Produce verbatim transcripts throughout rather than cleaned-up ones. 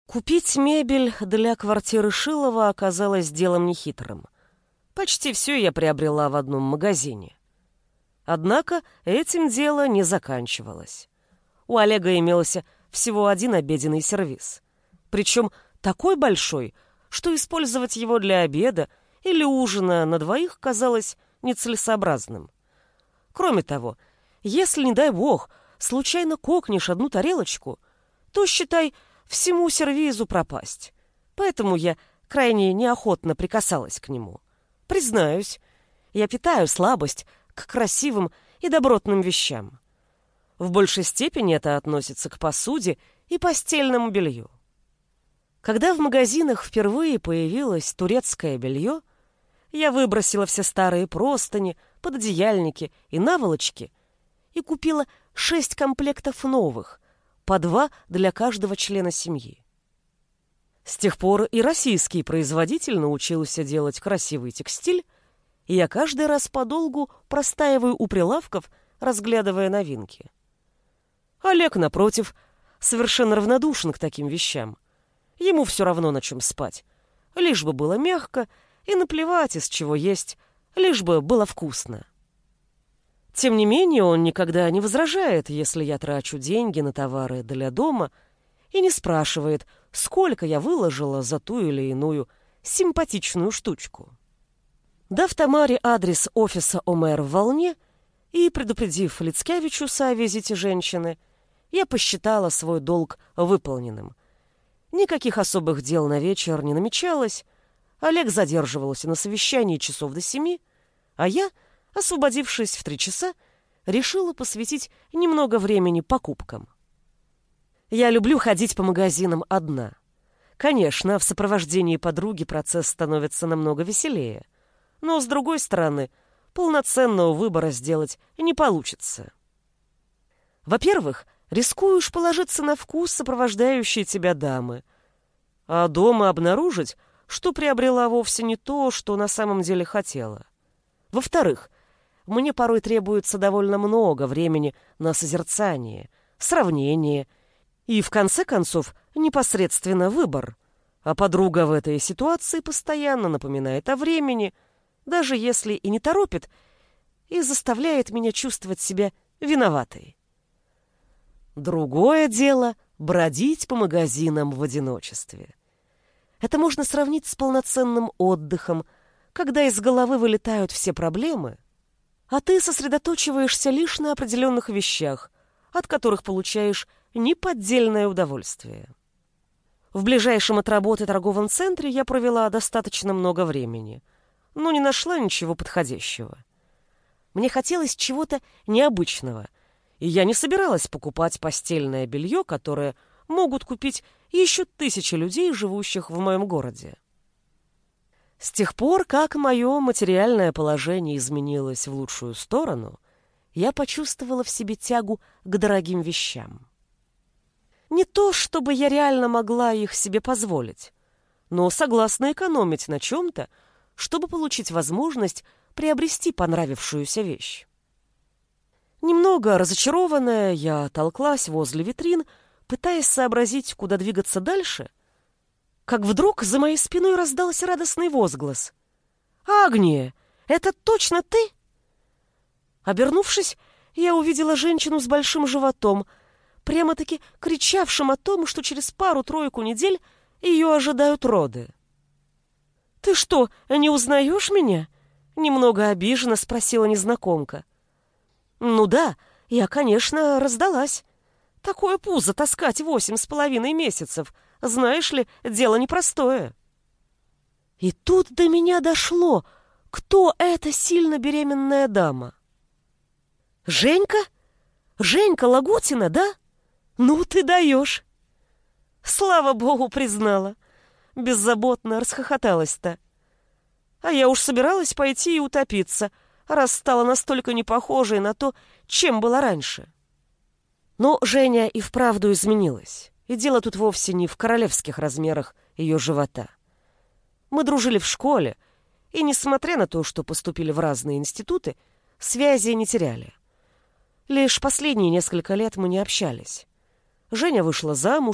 Купить мебель для квартиры Шилова оказалось делом нехитрым. Почти все я приобрела в одном магазине. Однако этим дело не заканчивалось. У Олега имелся всего один обеденный сервиз. Причем такой большой, что использовать его для обеда или ужина на двоих казалось нецелесообразным. Кроме того, если, не дай бог, случайно кокнешь одну тарелочку, то, считай, всему сервизу пропасть. Поэтому я крайне неохотно прикасалась к нему. Признаюсь, я питаю слабость к красивым и добротным вещам. В большей степени это относится к посуде и постельному белью. Когда в магазинах впервые появилось турецкое белье, я выбросила все старые простыни, пододеяльники и наволочки и купила шесть комплектов новых, по два для каждого члена семьи. С тех пор и российский производитель научился делать красивый текстиль, и я каждый раз подолгу простаиваю у прилавков, разглядывая новинки. Олег, напротив, совершенно равнодушен к таким вещам. Ему все равно, на чем спать. Лишь бы было мягко, и наплевать, из чего есть, лишь бы было вкусно. Тем не менее, он никогда не возражает, если я трачу деньги на товары для дома, и не спрашивает, сколько я выложила за ту или иную симпатичную штучку. Дав Тамаре адрес офиса ОМЭР в Волне и предупредив Лицкевичуса о визите женщины, я посчитала свой долг выполненным. Никаких особых дел на вечер не намечалось, Олег задерживался на совещании часов до семи, а я, освободившись в три часа, решила посвятить немного времени покупкам. Я люблю ходить по магазинам одна. Конечно, в сопровождении подруги процесс становится намного веселее, но, с другой стороны, полноценного выбора сделать не получится. Во-первых, рискуешь положиться на вкус сопровождающей тебя дамы, а дома обнаружить, что приобрела вовсе не то, что на самом деле хотела. Во-вторых, мне порой требуется довольно много времени на созерцание, сравнение и, в конце концов, непосредственно выбор. А подруга в этой ситуации постоянно напоминает о времени, даже если и не торопит, и заставляет меня чувствовать себя виноватой. Другое дело — бродить по магазинам в одиночестве. Это можно сравнить с полноценным отдыхом, когда из головы вылетают все проблемы, а ты сосредоточиваешься лишь на определенных вещах, от которых получаешь неподдельное удовольствие. В ближайшем от работы торговом центре я провела достаточно много времени, но не нашла ничего подходящего. Мне хотелось чего-то необычного, и я не собиралась покупать постельное белье, которое могут купить еще тысячи людей, живущих в моем городе. С тех пор, как мое материальное положение изменилось в лучшую сторону, я почувствовала в себе тягу к дорогим вещам. Не то, чтобы я реально могла их себе позволить, но согласна экономить на чем-то, чтобы получить возможность приобрести понравившуюся вещь. Немного разочарованная, я толклась возле витрин, пытаясь сообразить, куда двигаться дальше, как вдруг за моей спиной раздался радостный возглас. «Агния, это точно ты?» Обернувшись, я увидела женщину с большим животом, прямо-таки кричавшим о том, что через пару-тройку недель ее ожидают роды. «Ты что, не узнаешь меня?» — немного обиженно спросила незнакомка. «Ну да, я, конечно, раздалась. Такое пузо таскать восемь с половиной месяцев, знаешь ли, дело непростое». И тут до меня дошло, кто эта сильно беременная дама. «Женька? Женька Лагутина, да? Ну ты даешь!» Слава богу, признала. Беззаботно расхохоталась-то. А я уж собиралась пойти и утопиться, раз стала настолько не похожей на то, чем была раньше. Но Женя и вправду изменилась. И дело тут вовсе не в королевских размерах ее живота. Мы дружили в школе, и, несмотря на то, что поступили в разные институты, связи не теряли. Лишь последние несколько лет мы не общались. Женя вышла замуж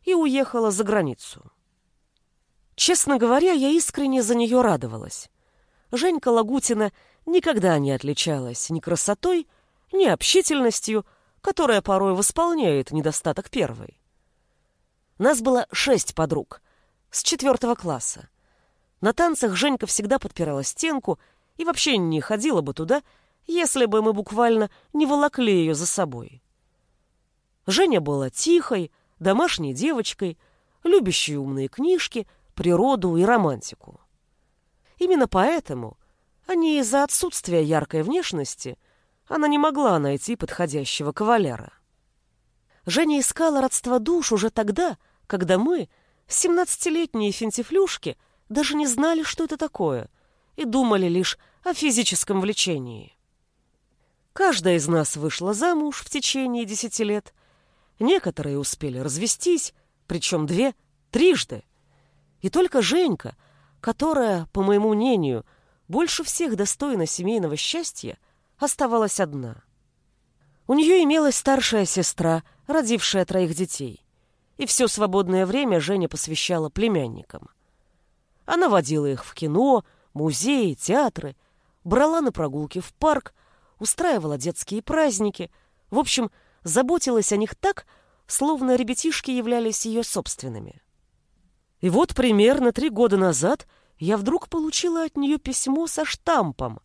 и уехала за границу. Честно говоря, я искренне за нее радовалась. Женька Лагутина никогда не отличалась ни красотой, ни общительностью, которая порой восполняет недостаток первой. Нас было шесть подруг с четвертого класса. На танцах Женька всегда подпирала стенку и вообще не ходила бы туда, если бы мы буквально не волокли ее за собой. Женя была тихой, домашней девочкой, любящей умные книжки, природу и романтику. Именно поэтому, а не из-за отсутствия яркой внешности, она не могла найти подходящего кавалера. Женя искала родства душ уже тогда, когда мы, семнадцатилетние финтифлюшки, даже не знали, что это такое, и думали лишь о физическом влечении. Каждая из нас вышла замуж в течение десяти лет, некоторые успели развестись, причем две трижды. И только Женька, которая, по моему мнению, больше всех достойна семейного счастья, оставалась одна. У нее имелась старшая сестра, родившая троих детей, и все свободное время Женя посвящала племянникам. Она водила их в кино, музеи, театры, брала на прогулки в парк, устраивала детские праздники, в общем, заботилась о них так, словно ребятишки являлись ее собственными. И вот примерно три года назад я вдруг получила от нее письмо со штампом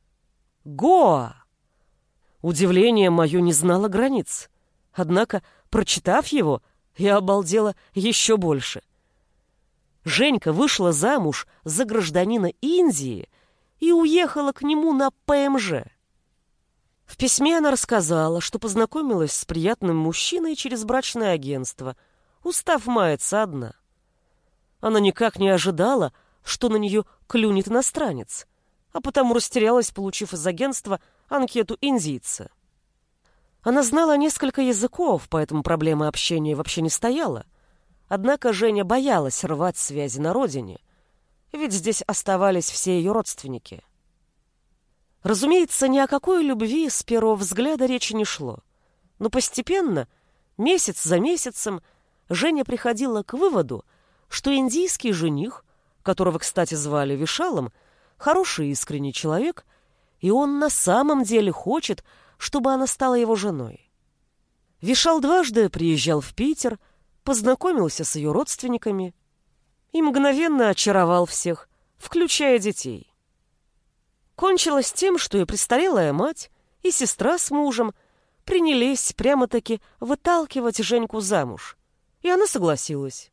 «Гоа». Удивление мое не знало границ. Однако, прочитав его, я обалдела еще больше. Женька вышла замуж за гражданина Индии и уехала к нему на ПМЖ. В письме она рассказала, что познакомилась с приятным мужчиной через брачное агентство, устав маяться одна. Она никак не ожидала, что на нее клюнет иностранец, а потому растерялась, получив из агентства анкету индийца. Она знала несколько языков, поэтому проблема общения вообще не стояла. Однако Женя боялась рвать связи на родине, ведь здесь оставались все ее родственники. Разумеется, ни о какой любви с первого взгляда речи не шло, но постепенно, месяц за месяцем, Женя приходила к выводу, что индийский жених, которого, кстати, звали Вишалом, хороший и искренний человек, и он на самом деле хочет, чтобы она стала его женой. Вишал дважды приезжал в Питер, познакомился с ее родственниками и мгновенно очаровал всех, включая детей. Кончилось тем, что и престарелая мать, и сестра с мужем принялись прямо-таки выталкивать Женьку замуж, и она согласилась.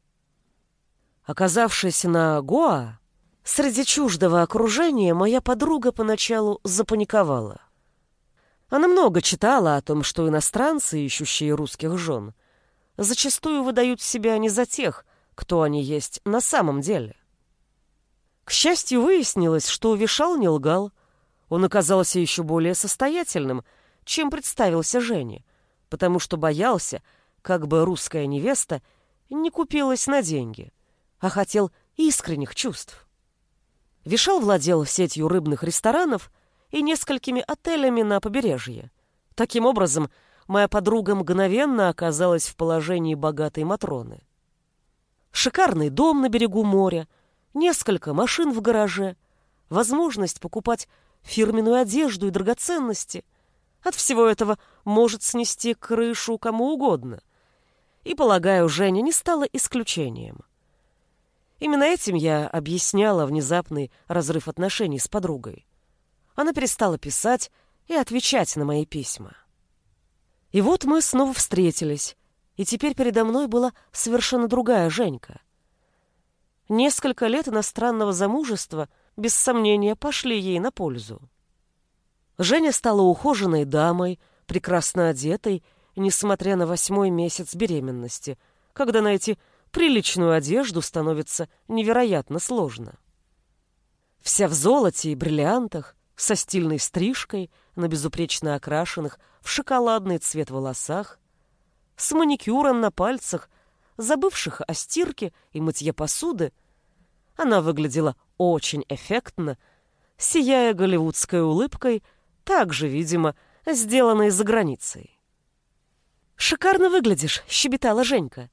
Оказавшись на Гоа, среди чуждого окружения, моя подруга поначалу запаниковала. Она много читала о том, что иностранцы, ищущие русских жен, зачастую выдают себя не за тех, кто они есть на самом деле. К счастью, выяснилось, что Вишал не лгал. Он оказался еще более состоятельным, чем представился Жене, потому что боялся, как бы русская невеста не купилась на деньги, а хотел искренних чувств. Вишал владел сетью рыбных ресторанов и несколькими отелями на побережье. Таким образом, моя подруга мгновенно оказалась в положении богатой матроны. Шикарный дом на берегу моря, несколько машин в гараже, возможность покупать фирменную одежду и драгоценности. От всего этого может снести крышу кому угодно. И, полагаю, Женя не стала исключением. Именно этим я объясняла внезапный разрыв отношений с подругой. Она перестала писать и отвечать на мои письма. И вот мы снова встретились, и теперь передо мной была совершенно другая Женька. Несколько лет иностранного замужества, без сомнения, пошли ей на пользу. Женя стала ухоженной дамой, прекрасно одетой, несмотря на восьмой месяц беременности, когда найти приличную одежду становится невероятно сложно. Вся в золоте и бриллиантах, со стильной стрижкой, на безупречно окрашенных в шоколадный цвет волосах, с маникюром на пальцах, забывших о стирке и мытье посуды, она выглядела очень эффектно, сияя голливудской улыбкой, также, видимо, сделанной за границей. «Шикарно выглядишь», — щебетала Женька.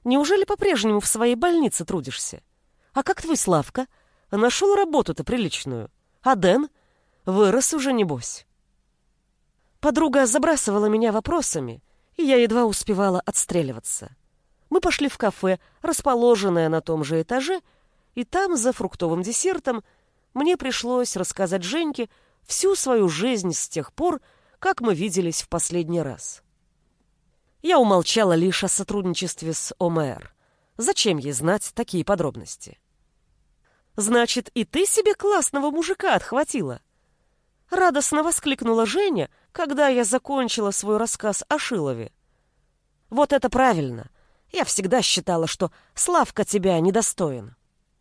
Неужели по-прежнему в своей больнице трудишься? А как твой Славка? Нашел работу-то приличную. А Дэн? Вырос уже, небось». Подруга забрасывала меня вопросами, и я едва успевала отстреливаться. Мы пошли в кафе, расположенное на том же этаже, и там, за фруктовым десертом, мне пришлось рассказать Женьке всю свою жизнь с тех пор, как мы виделись в последний раз. Я умолчала лишь о сотрудничестве с ОМР. Зачем ей знать такие подробности? «Значит, и ты себе классного мужика отхватила?» Радостно воскликнула Женя, когда я закончила свой рассказ о Шилове. «Вот это правильно! Я всегда считала, что Славка тебя недостоин».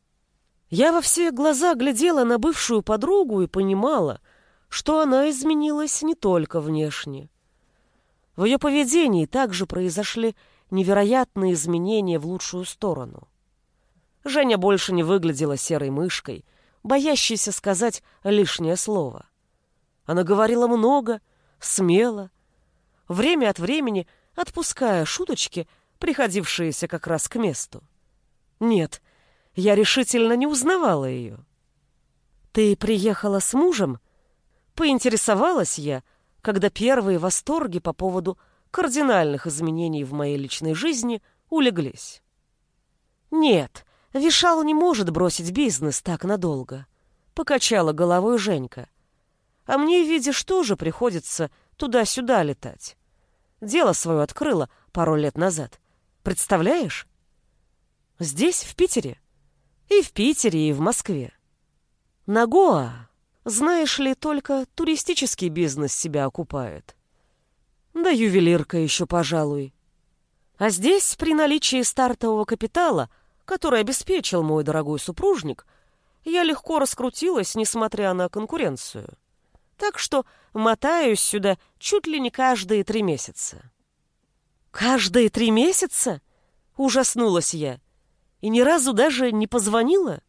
Я во все глаза глядела на бывшую подругу и понимала, что она изменилась не только внешне. В ее поведении также произошли невероятные изменения в лучшую сторону. Женя больше не выглядела серой мышкой, боящейся сказать лишнее слово. Она говорила много, смело, время от времени отпуская шуточки, приходившиеся как раз к месту. Нет, я решительно не узнавала ее. «Ты приехала с мужем?» Поинтересовалась я, когда первые восторги по поводу кардинальных изменений в моей личной жизни улеглись. «Нет, Вишал не может бросить бизнес так надолго», — покачала головой Женька. «А мне, видишь, тоже приходится туда-сюда летать. Дело свое открыла пару лет назад. Представляешь? Здесь, в Питере. И в Питере, и в Москве. На Гоа, знаешь ли, только туристический бизнес себя окупает. Да ювелирка еще, пожалуй. А здесь, при наличии стартового капитала, который обеспечил мой дорогой супружник, я легко раскрутилась, несмотря на конкуренцию. Так что мотаюсь сюда чуть ли не каждые три месяца». «Каждые три месяца?» — ужаснулась я. «И ни разу даже не позвонила?»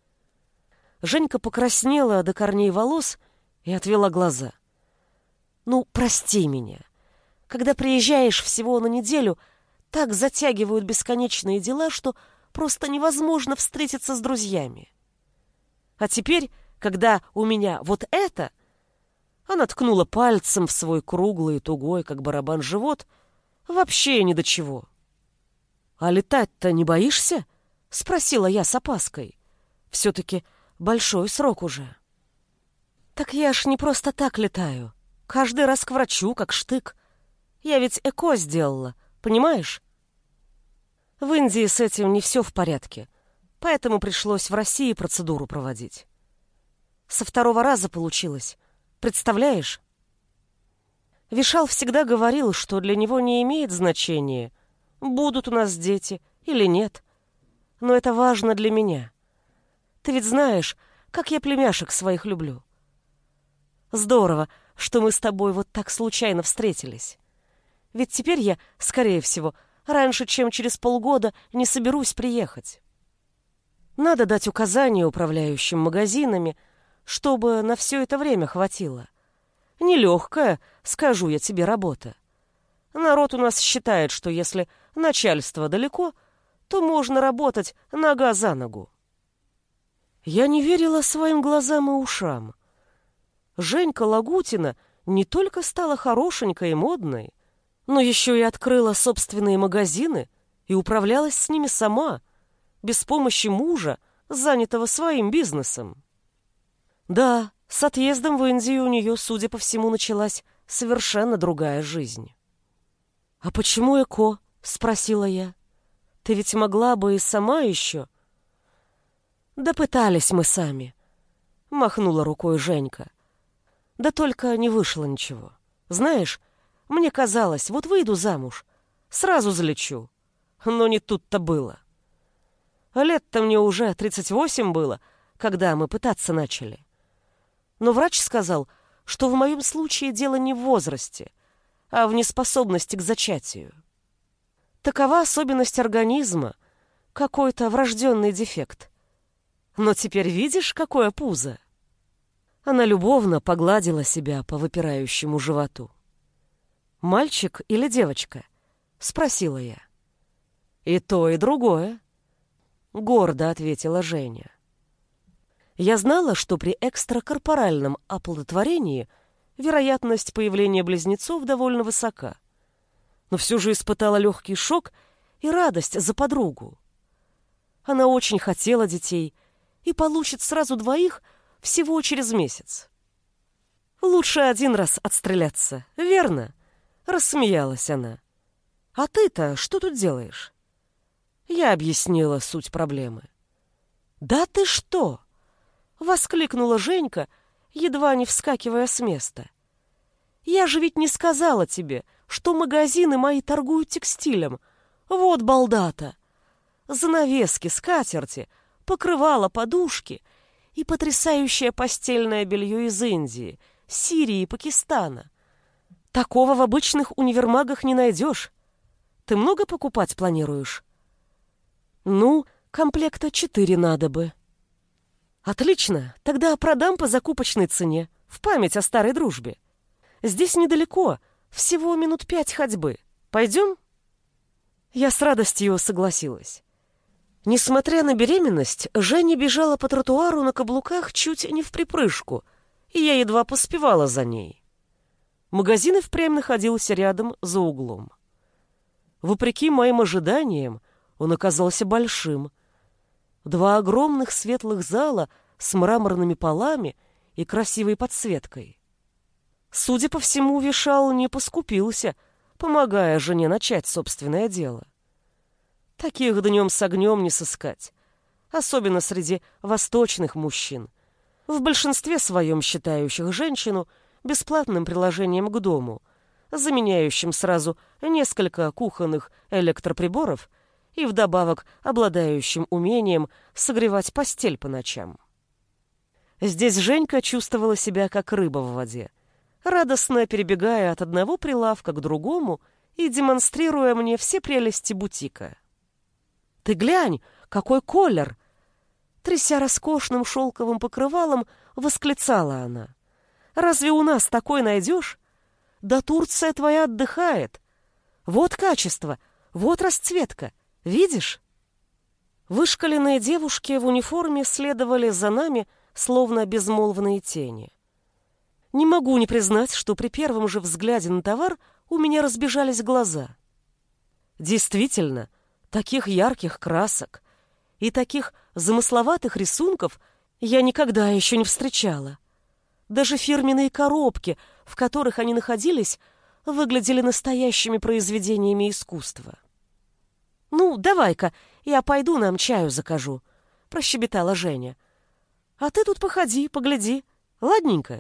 Женька покраснела до корней волос и отвела глаза. «Ну, прости меня. Когда приезжаешь всего на неделю, так затягивают бесконечные дела, что просто невозможно встретиться с друзьями. А теперь, когда у меня вот это...» Она ткнула пальцем в свой круглый, тугой, как барабан, живот. «Вообще ни до чего». «А летать-то не боишься?» — спросила я с опаской. «Все-таки большой срок уже». «Так я ж не просто так летаю. Каждый раз к врачу, как штык. Я ведь ЭКО сделала, понимаешь? В Индии с этим не все в порядке, поэтому пришлось в России процедуру проводить. Со второго раза получилось. Представляешь?» Вишал всегда говорил, что для него не имеет значения, будут у нас дети или нет. Но это важно для меня. Ты ведь знаешь, как я племяшек своих люблю. Здорово, что мы с тобой вот так случайно встретились. Ведь теперь я, скорее всего, раньше, чем через полгода, не соберусь приехать. Надо дать указания управляющим магазинами, чтобы на все это время хватило. Нелегкая, скажу я тебе, работа. Народ у нас считает, что если начальство далеко, то можно работать нога за ногу. Я не верила своим глазам и ушам. Женька Лагутина не только стала хорошенькой и модной, но еще и открыла собственные магазины и управлялась с ними сама, без помощи мужа, занятого своим бизнесом. Да, с отъездом в Индию у нее, судя по всему, началась совершенно другая жизнь. «А почему ЭКО?» — спросила я. «Ты ведь могла бы и сама еще...» «Да пытались мы сами», — махнула рукой Женька. «Да только не вышло ничего. Знаешь, мне казалось, вот выйду замуж, сразу залечу. Но не тут-то было. Лет-то мне уже тридцать восемь было, когда мы пытаться начали. Но врач сказал, что в моем случае дело не в возрасте, а в неспособности к зачатию. Такова особенность организма, какой-то врожденный дефект. Но теперь видишь, какое пузо?» Она любовно погладила себя по выпирающему животу. «Мальчик или девочка?» — спросила я. «И то, и другое», — гордо ответила Женя. Я знала, что при экстракорпоральном оплодотворении вероятность появления близнецов довольно высока, но все же испытала легкий шок и радость за подругу. Она очень хотела детей и получит сразу двоих всего через месяц. «Лучше один раз отстреляться, верно?» — рассмеялась она. «А ты-то что тут делаешь?» Я объяснила суть проблемы. «Да ты что?» — воскликнула Женька, едва не вскакивая с места. «Я же ведь не сказала тебе, что магазины мои торгуют текстилем. Вот балда-то! Занавески, скатерти, покрывала, подушки и потрясающее постельное белье из Индии, Сирии и Пакистана. Такого в обычных универмагах не найдешь. Ты много покупать планируешь?» «Ну, комплекта четыре надо бы». «Отлично, тогда продам по закупочной цене, в память о старой дружбе. Здесь недалеко, всего минут пять ходьбы. Пойдем?» Я с радостью согласилась. Несмотря на беременность, Женя бежала по тротуару на каблуках чуть не в припрыжку, и я едва поспевала за ней. Магазин и впрямь находился рядом, за углом. Вопреки моим ожиданиям, он оказался большим. Два огромных светлых зала с мраморными полами и красивой подсветкой. Судя по всему, Вишал не поскупился, помогая жене начать собственное дело. Таких днем с огнем не сыскать, особенно среди восточных мужчин, в большинстве своем считающих женщину бесплатным приложением к дому, заменяющим сразу несколько кухонных электроприборов и вдобавок обладающим умением согревать постель по ночам. Здесь Женька чувствовала себя как рыба в воде, радостно перебегая от одного прилавка к другому и демонстрируя мне все прелести бутика. «Ты глянь, какой колер!» Тряся роскошным шелковым покрывалом, восклицала она. «Разве у нас такой найдешь? Да Турция твоя отдыхает. Вот качество, вот расцветка. Видишь?» Вышкаленные девушки в униформе следовали за нами, словно безмолвные тени. Не могу не признать, что при первом же взгляде на товар у меня разбежались глаза. Действительно, таких ярких красок и таких замысловатых рисунков я никогда еще не встречала. Даже фирменные коробки, в которых они находились, выглядели настоящими произведениями искусства. «Ну, давай-ка, я пойду нам чаю закажу», — прощебетала Женя. «А ты тут походи, погляди, ладненько».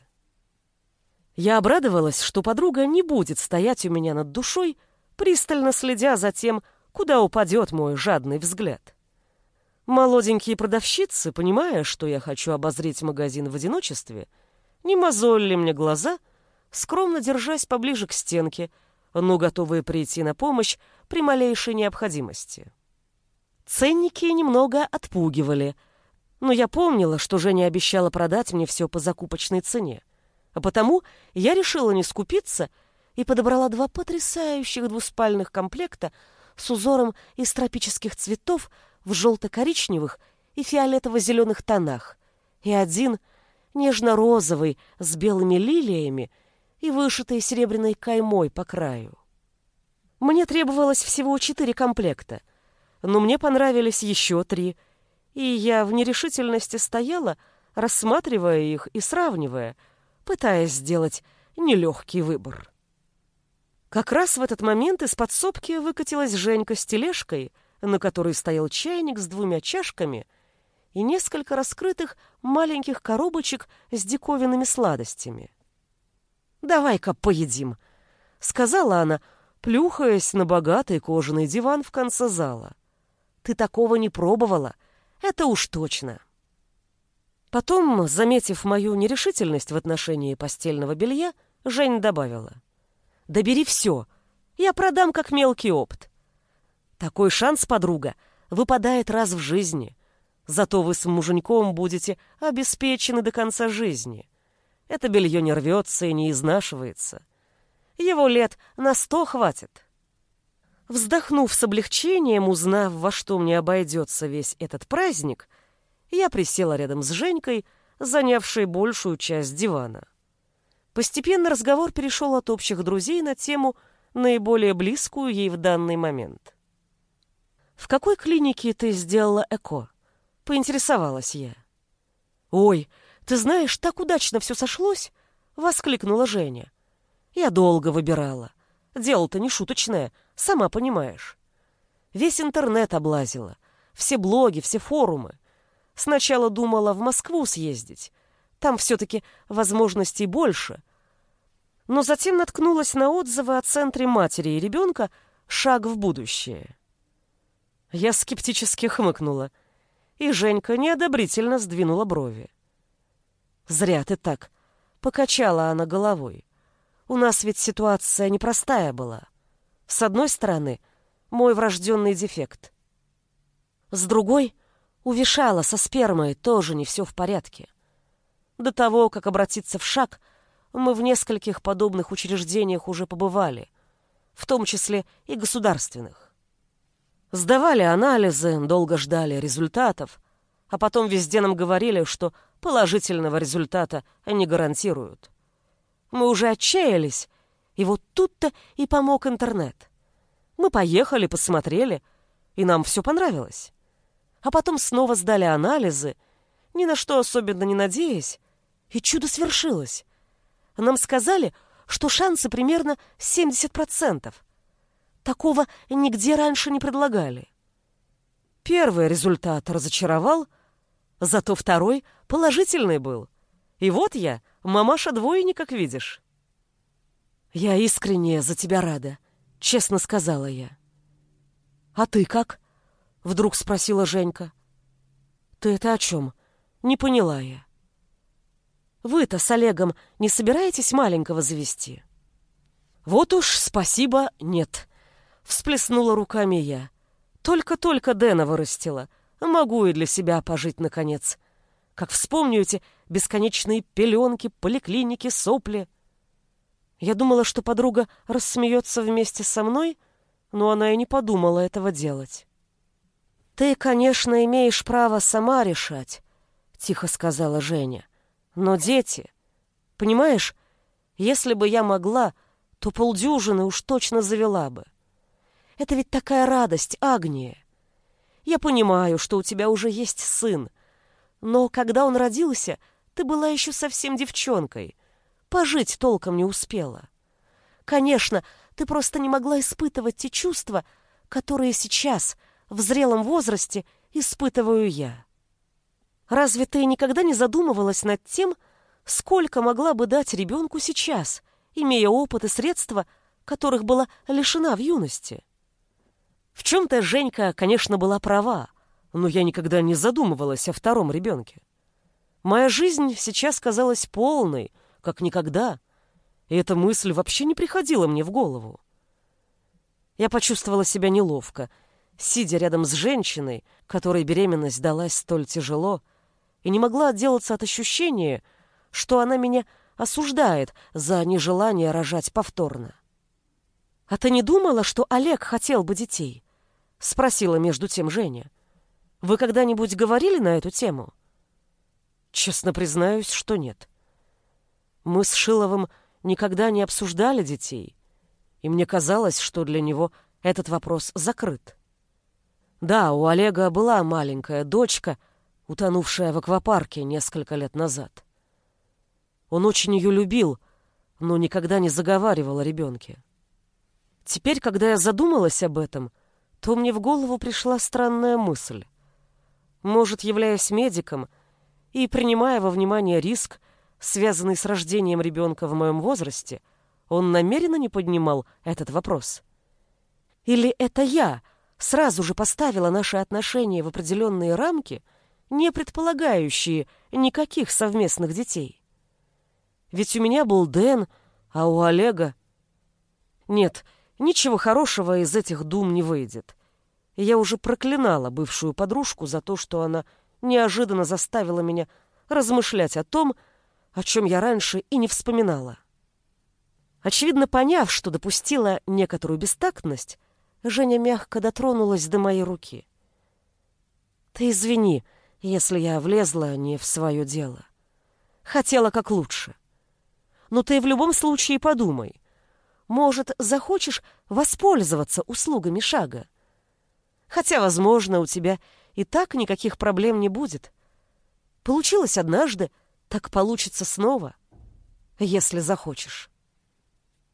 Я обрадовалась, что подруга не будет стоять у меня над душой, пристально следя за тем, куда упадет мой жадный взгляд. Молоденькие продавщицы, понимая, что я хочу обозреть магазин в одиночестве, не мозолили мне глаза, скромно держась поближе к стенке, но готовые прийти на помощь при малейшей необходимости. Ценники немного отпугивали, но я помнила, что Женя обещала продать мне все по закупочной цене, а потому я решила не скупиться и подобрала два потрясающих двуспальных комплекта с узором из тропических цветов в желто-коричневых и фиолетово-зеленых тонах, и один нежно-розовый с белыми лилиями и вышитой серебряной каймой по краю. Мне требовалось всего четыре комплекта, но мне понравились еще три, и я в нерешительности стояла, рассматривая их и сравнивая, пытаясь сделать нелегкий выбор. Как раз в этот момент из подсобки выкатилась Женька с тележкой, на которой стоял чайник с двумя чашками и несколько раскрытых маленьких коробочек с диковинными сладостями. «Давай-ка поедим», — сказала она, плюхаясь на богатый кожаный диван в конце зала. «Ты такого не пробовала, это уж точно». Потом, заметив мою нерешительность в отношении постельного белья, Жень добавила: «Да бери все, я продам как мелкий опт. Такой шанс, подруга, выпадает раз в жизни. Зато вы с муженьком будете обеспечены до конца жизни. Это белье не рвется и не изнашивается. Его лет на сто хватит». Вздохнув с облегчением, узнав, во что мне обойдется весь этот праздник, я присела рядом с Женькой, занявшей большую часть дивана. Постепенно разговор перешел от общих друзей на тему, наиболее близкую ей в данный момент. «В какой клинике ты сделала ЭКО?» — поинтересовалась я. «Ой, ты знаешь, так удачно все сошлось!» — воскликнула Женя. «Я долго выбирала. Дело-то не шуточное, сама понимаешь. Весь интернет облазила, все блоги, все форумы. Сначала думала в Москву съездить. Там все-таки возможностей больше. Но затем наткнулась на отзывы о центре матери и ребенка «Шаг в будущее». Я скептически хмыкнула, и Женька неодобрительно сдвинула брови. «Зря ты так», — покачала она головой. «У нас ведь ситуация непростая была. С одной стороны, мой врожденный дефект. С другой, у Вишала со спермой тоже не все в порядке. До того, как обратиться в Шаг, мы в нескольких подобных учреждениях уже побывали, в том числе и государственных. Сдавали анализы, долго ждали результатов, а потом везде нам говорили, что положительного результата не гарантируют. Мы уже отчаялись, и вот тут-то и помог интернет. Мы поехали, посмотрели, и нам все понравилось. А потом снова сдали анализы, ни на что особенно не надеясь, и чудо свершилось. Нам сказали, что шансы примерно семьдесят процентов. Такого нигде раньше не предлагали. Первый результат разочаровал, зато второй положительный был. И вот я, мамаша-двойня, как видишь. «Я искренне за тебя рада», — честно сказала я. «А ты как?» — вдруг спросила Женька. «Ты это о чем?» — не поняла я. «Вы-то с Олегом не собираетесь маленького завести?» «Вот уж спасибо, нет», — всплеснула руками я. «Только-только Дэна вырастила. Могу и для себя пожить, наконец. Как вспомню эти бесконечные пеленки, поликлиники, сопли». Я думала, что подруга рассмеется вместе со мной, но она и не подумала этого делать. «Ты, конечно, имеешь право сама решать», — тихо сказала Женя. «Но дети... Понимаешь, если бы я могла, то полдюжины уж точно завела бы. Это ведь такая радость, Агния. Я понимаю, что у тебя уже есть сын, но когда он родился, ты была еще совсем девчонкой, пожить толком не успела. Конечно, ты просто не могла испытывать те чувства, которые сейчас, в зрелом возрасте, испытываю я. Разве ты никогда не задумывалась над тем, сколько могла бы дать ребенку сейчас, имея опыт и средства, которых была лишена в юности?» В чем-то Женька, конечно, была права, но я никогда не задумывалась о втором ребенке. Моя жизнь сейчас казалась полной, как никогда, и эта мысль вообще не приходила мне в голову. Я почувствовала себя неловко, сидя рядом с женщиной, которой беременность далась столь тяжело, и не могла отделаться от ощущения, что она меня осуждает за нежелание рожать повторно. «А ты не думала, что Олег хотел бы детей?» — спросила между тем Женя. «Вы когда-нибудь говорили на эту тему?» Честно признаюсь, что нет. Мы с Шиловым никогда не обсуждали детей, и мне казалось, что для него этот вопрос закрыт. Да, у Олега была маленькая дочка, утонувшая в аквапарке несколько лет назад. Он очень ее любил, но никогда не заговаривал о ребенке. Теперь, когда я задумалась об этом, то мне в голову пришла странная мысль. Может, являясь медиком и принимая во внимание риск, связанный с рождением ребенка в моем возрасте, он намеренно не поднимал этот вопрос? Или это я сразу же поставила наши отношения в определенные рамки, не предполагающие никаких совместных детей? Ведь у меня был Дэн, а у Олега... Нет, ничего хорошего из этих дум не выйдет. И я уже проклинала бывшую подружку за то, что она неожиданно заставила меня размышлять о том, о чем я раньше и не вспоминала. Очевидно, поняв, что допустила некоторую бестактность, Женя мягко дотронулась до моей руки. Ты извини, если я влезла не в свое дело. Хотела как лучше. Но ты в любом случае подумай. Может, захочешь воспользоваться услугами Шага? Хотя, возможно, у тебя и так никаких проблем не будет. Получилось однажды, так получится снова, если захочешь.